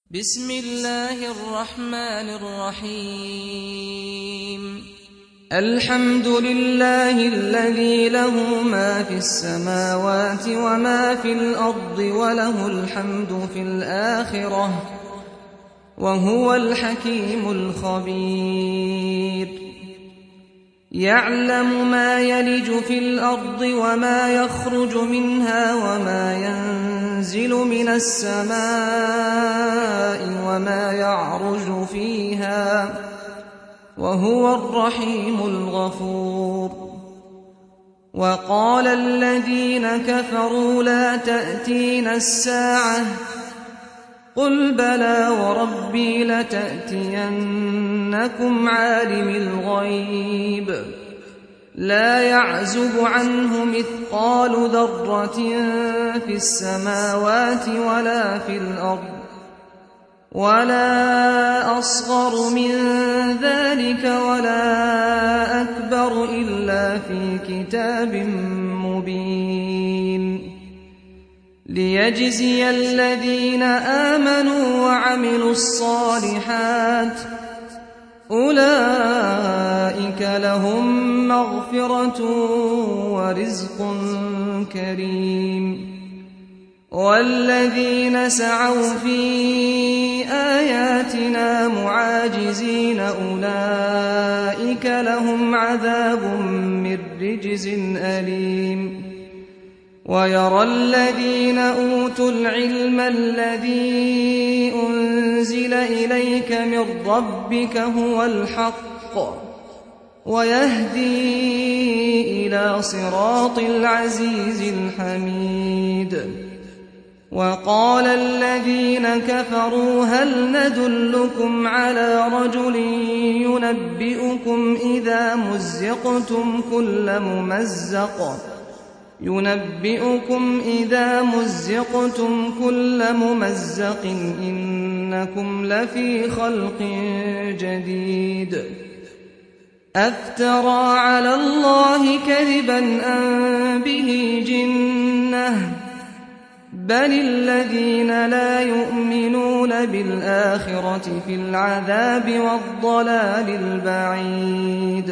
بسم الله الرحمن الرحيم الحمد لله الذي له ما في السماوات وما في الأرض وله الحمد في الآخرة وهو الحكيم الخبير يعلم ما يلج في الأرض وما يخرج منها وما ينزل من السماء وما يعرج فيها وهو الرحيم الغفور وقال الذين كفروا لا تأتينا الساعة قل بلى وربي لتأتينكم عالم الغيب لا يعزب عنه مثقال ذرة في السماوات ولا في الأرض ولا أصغر من ذلك ولا أكبر إلا في كتاب مبين ليجزي الذين آمنوا وعملوا الصالحات أولئك لهم مغفرة ورزق كريم والذين سعوا في آياتنا معاجزين أولئك لهم عذاب من رجز أليم ويرى الذين أوتوا العلم الذي أنزل إليك من ربك هو الحق ويهدي إلى صراط العزيز الحميد وقال الذين كفروا هل ندلكم على رجل ينبئكم إذا مزقتم كل ممزق إنكم لفي خلق جديد أفترى على الله كذبا أم به جنة بل الذين لا يؤمنون بالآخرة في العذاب والضلال البعيد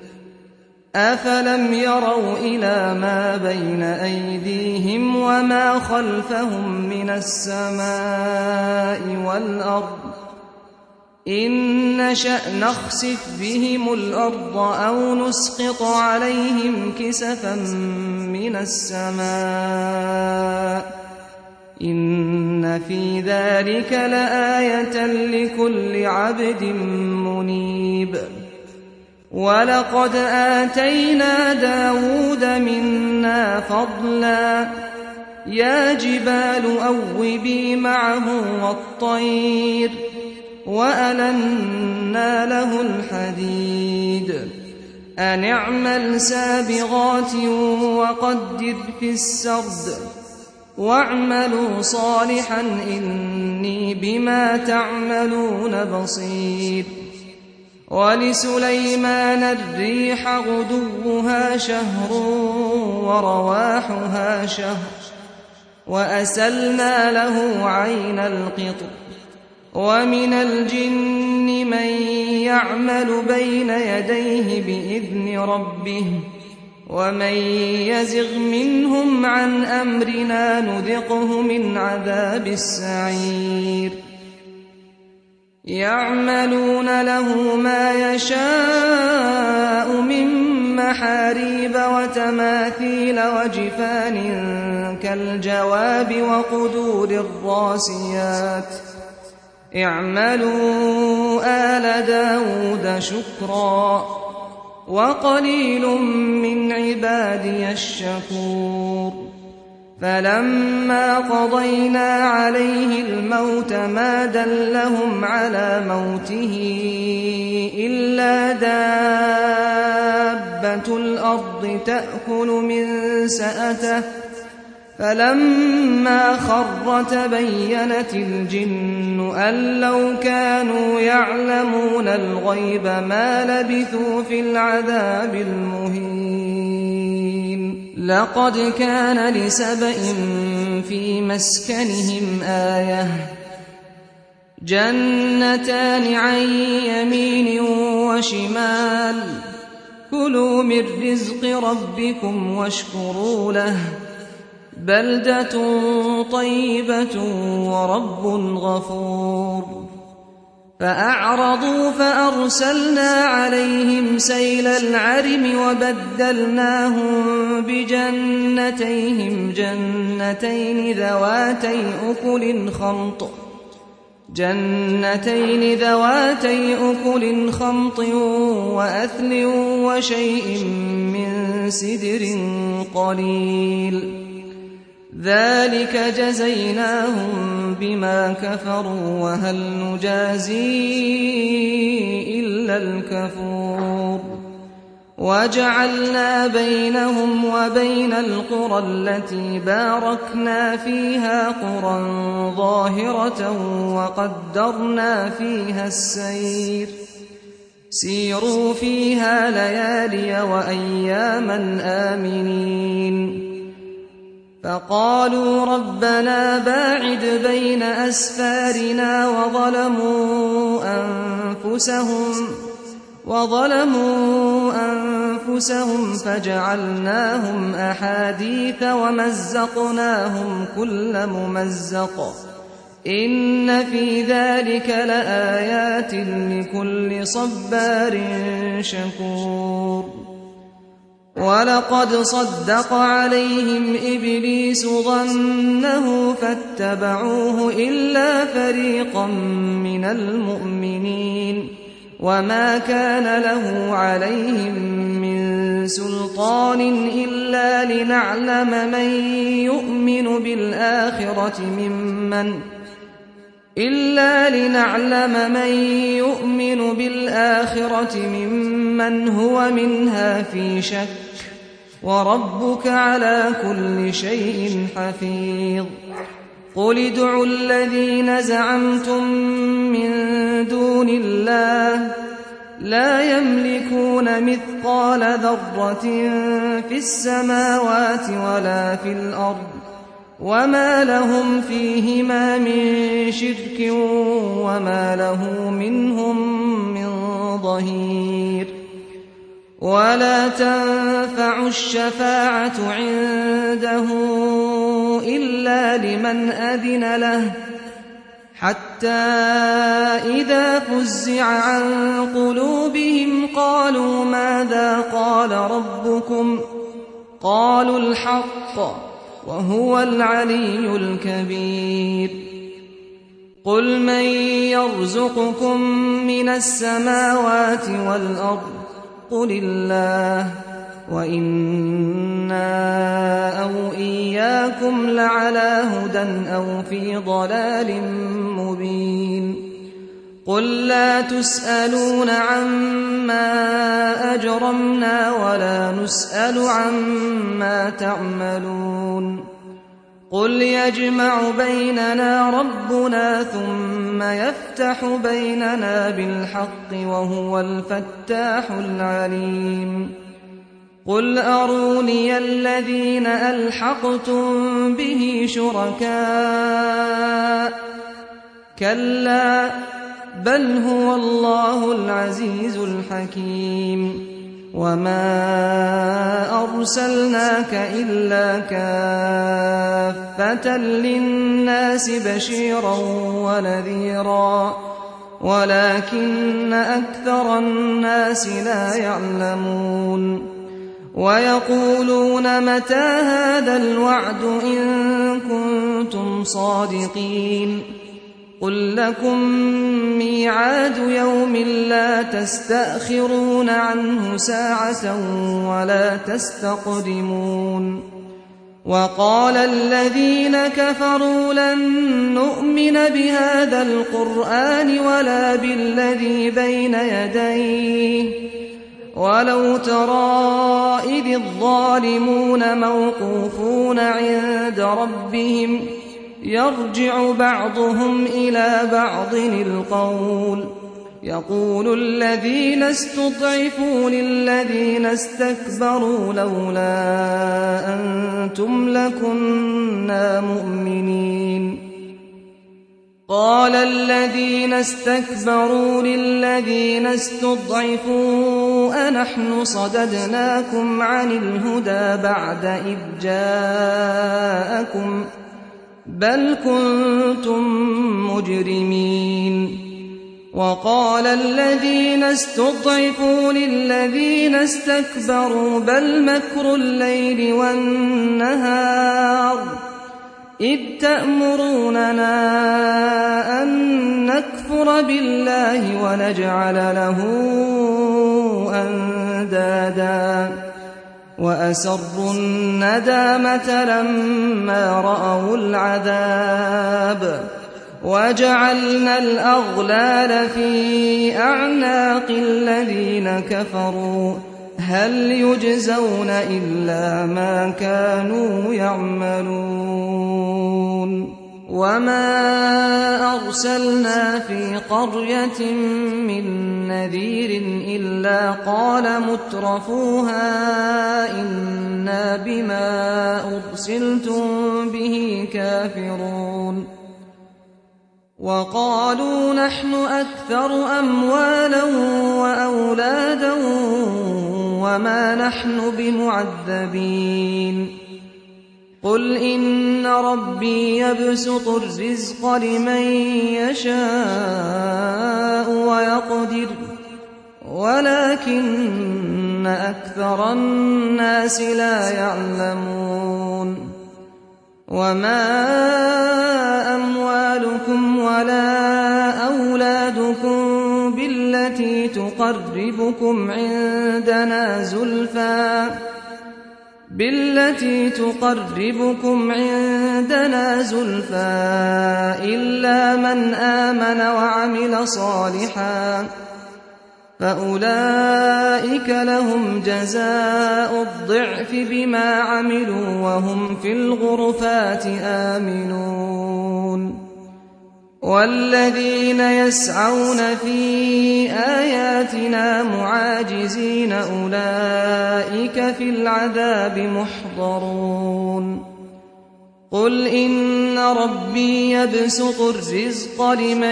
أفلم يروا إلى ما بين أيديهم وما خلفهم من السماء والأرض إن نشأ نخسف بهم الأرض أو نسقط عليهم كسفا من السماء إن في ذلك لآية لكل عبد منيب ولقد آتينا داود منا فضلا يا جبال أوبي معه والطير وألنا له الحديد أن اعمل سابغات وقدر في السرد واعملوا صالحا إني بما تعملون بصير ولسليمان الريح غدوها شهر ورواحها شهر وأسلنا له عين القطر ومن الجن من يعمل بين يديه بإذن ربه ومن يزغ منهم عن أمرنا نذقه من عذاب السعير يعملون له ما يشاء من محاريب وتماثيل وجفان كالجواب وقدور الراسيات اعملوا آل داود شكرا وقليل من عبادي الشكور فلما قضينا عليه الموت ما دلهم على موته إلا دابة الأرض تأكل من سأته فلما خر تبينت الجن أن لو كانوا يعلمون الغيب ما لبثوا في العذاب المهين لقد كان لسبإ في مسكنهم آية جنتان عن يمين وشمال كلوا من رزق ربكم واشكروا له بلدة طيبة ورب غفور فأعرضوا فأرسلنا عليهم سيل العرم وبدلناهم بجنتين ذواتي أكل خمط وأثل وشيء من سدر قليل ذلك جزيناهم بما كفروا وهل نجازي إلا الكفور وجعلنا بينهم وبين القرى التي باركنا فيها قرى ظاهرة وقدرنا فيها السير سيروا فيها ليالي وأياما آمنين فقالوا ربنا باعد بين أسفارنا وظلموا أنفسهم فجعلناهم أحاديث ومزقناهم كل ممزق إن في ذلك لآيات لكل صبار شكور ولقد صدق عليهم إبليس ظنه فاتبعوه إلا فريقا من المؤمنين وما كان له عليهم من سلطان إلا لنعلم من يؤمن بالآخرة ممن هو منها في شك وربك على كل شيء حفيظ قل ادعوا الذين زعمتم من دون الله لا يملكون مثقال ذرة في السماوات ولا في الأرض وما لهم فيهما من شرك وما له منهم من ظهير ولا تنفع الشفاعة عنده إلا لمن أذن له حتى إذا فزع عن قلوبهم قالوا ماذا قال ربكم قالوا الحق وهو العلي الكبير قل من يرزقكم من السماوات والأرض قل الله وإنا أو إياكم لعلى هدى أو في ضلال مبين قل لا تسألون عما أجرمنا ولا نسأل عما تعملون قل يجمع بيننا ربنا ثم يفتح بيننا بالحق وهو الفتاح العليم قل أروني الذين ألحقتم به شركاء كلا بل هو الله العزيز الحكيم وما أرسلناك إلا كافة للناس بشيرا ونذيرا ولكن أكثر الناس لا يعلمون ويقولون متى هذا الوعد إن كنتم صادقين قل لكم ميعاد يوم لا تستأخرون عنه ساعة ولا تستقدمون وقال الذين كفروا لن نؤمن بهذا القرآن ولا بالذي بين يديه ولو ترى إذ الظالمون موقوفون عند ربهم يرجع بعضهم إلى بعض القول يقول الذين استضعفوا للذين استكبروا لولا أنتم لكنا مؤمنين قال الذين استكبروا للذين استضعفوا أنحن صددناكم عن الهدى بعد إذ جاءكم بل كنتم مجرمين وقال الذين استضعفوا للذين استكبروا بل مكر الليل والنهار إذ تأمروننا أن نكفر بالله ونجعل له أندادا وأسروا الندامة لما رأوا العذاب وجعلنا الأغلال في أعناق الذين كفروا هل يجزون إلا ما كانوا يعملون وما أرسلنا في قرية من نذير إلا قال مترفوها إنا بما أرسلتم به كافرون وقالوا نحن أكثر أموالا وأولادا وما نحن بمعذبين قل إن ربي يبسط الرزق لمن يشاء ويقدر ولكن أكثر الناس لا يعلمون وما أموالكم ولا أولادكم بالتي تقربكم عندنا زلفى إلا من آمن وعمل صالحا فأولئك لهم جزاء الضعف بما عملوا وهم في الغرفات آمنون والذين يسعون في آياتنا معاجزين أولئك في العذاب محضرون قل إن ربي يبسط الرزق لمن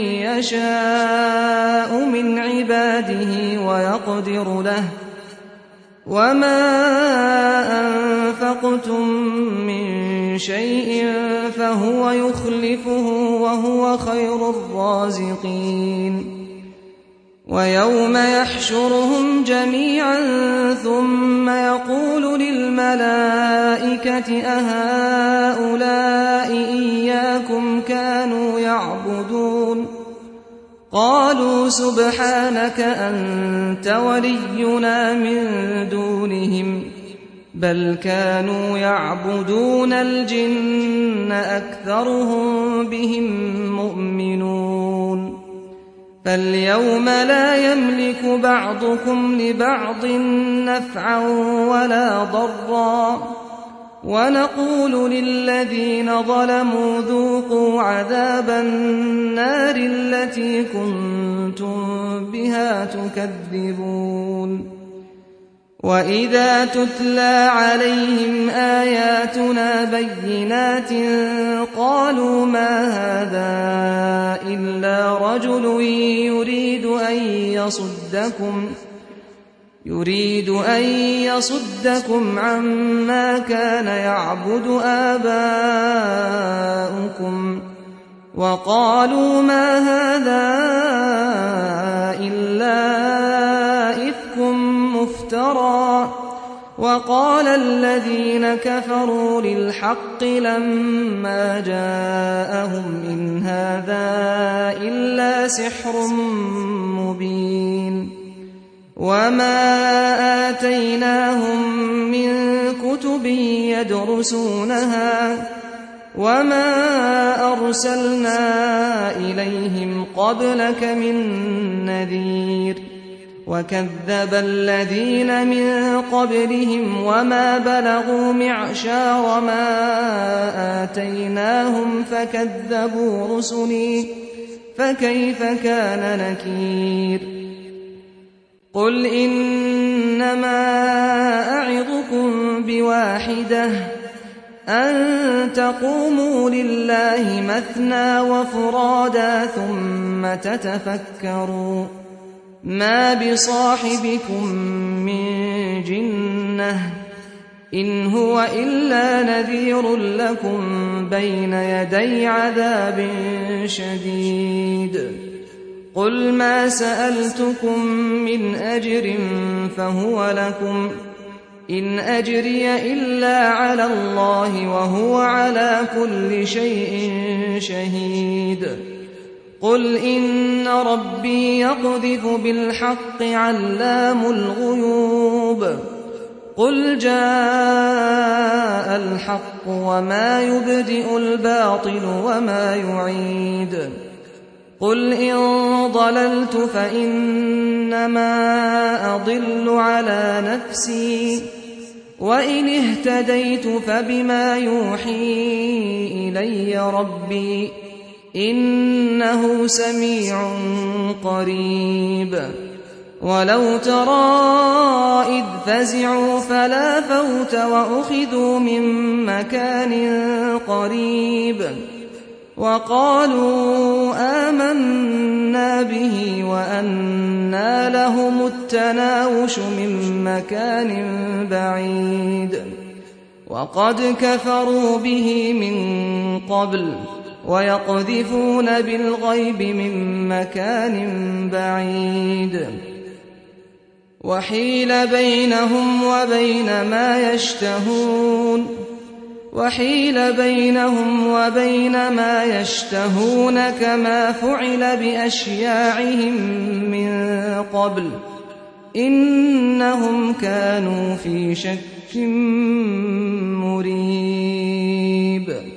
يشاء من عباده ويقدر له وما أنفقتم من شيء فهو يخلفه وهو خير الرازقين ويوم يحشرهم جميعا ثم يقول للملائكة أهؤلاء إياكم كانوا يعبدون قالوا سبحانك أنت ولينا من دونهم بل كانوا يعبدون الجن أكثرهم بهم مؤمنون فاليوم لا يملك بعضكم لبعض نفعا ولا ضرا ونقول للذين ظلموا ذوقوا عذاب النار التي كنتم بها تكذبون وإذا تتلى عليهم آياتنا بينات قالوا ما هذا إلا رجل يريد أن يصدكم عما كان يعبد آباؤكم وقالوا ما هذا إلا إفك مفترى وقال الذين كفروا للحق لما جاءهم إن هذا إلا سحر مبين وما آتيناهم من كتب يدرسونها وما أرسلنا إليهم قبلك من نذير وكذب الذين من قبلهم وما بلغوا معشار ما آتيناهم فكذبوا رسلي فكيف كان نكير قل إنما أعظكم بواحدة أن تقوموا لله مثنى وفرادا ثم تتفكروا ما بصاحبكم من جنة إن هو إلا نذير لكم بين يدي عذاب شديد قل ما سألتكم من أجر فهو لكم إن أجري إلا على الله وهو على كل شيء شهيد قل إن ربي يقذف بالحق علام الغيوب قل جاء الحق وما يبدئ الباطل وما يعيد قل إن ضللت فإنما أضل على نفسي وإن اهتديت فبما يوحي إلي ربي إنه سميع قريب ولو ترى إذ فزعوا فلا فوت وأخذوا من مكان قريب وقالوا آمنا به وأنى لهم التناوش من مكان بعيد وقد كفروا به من قبل ويقذفون بالغيب من مكان بعيد وحيل بينهم وبين ما يشتهون كما فعل بأشياعهم من قبل إنهم كانوا في شك مريب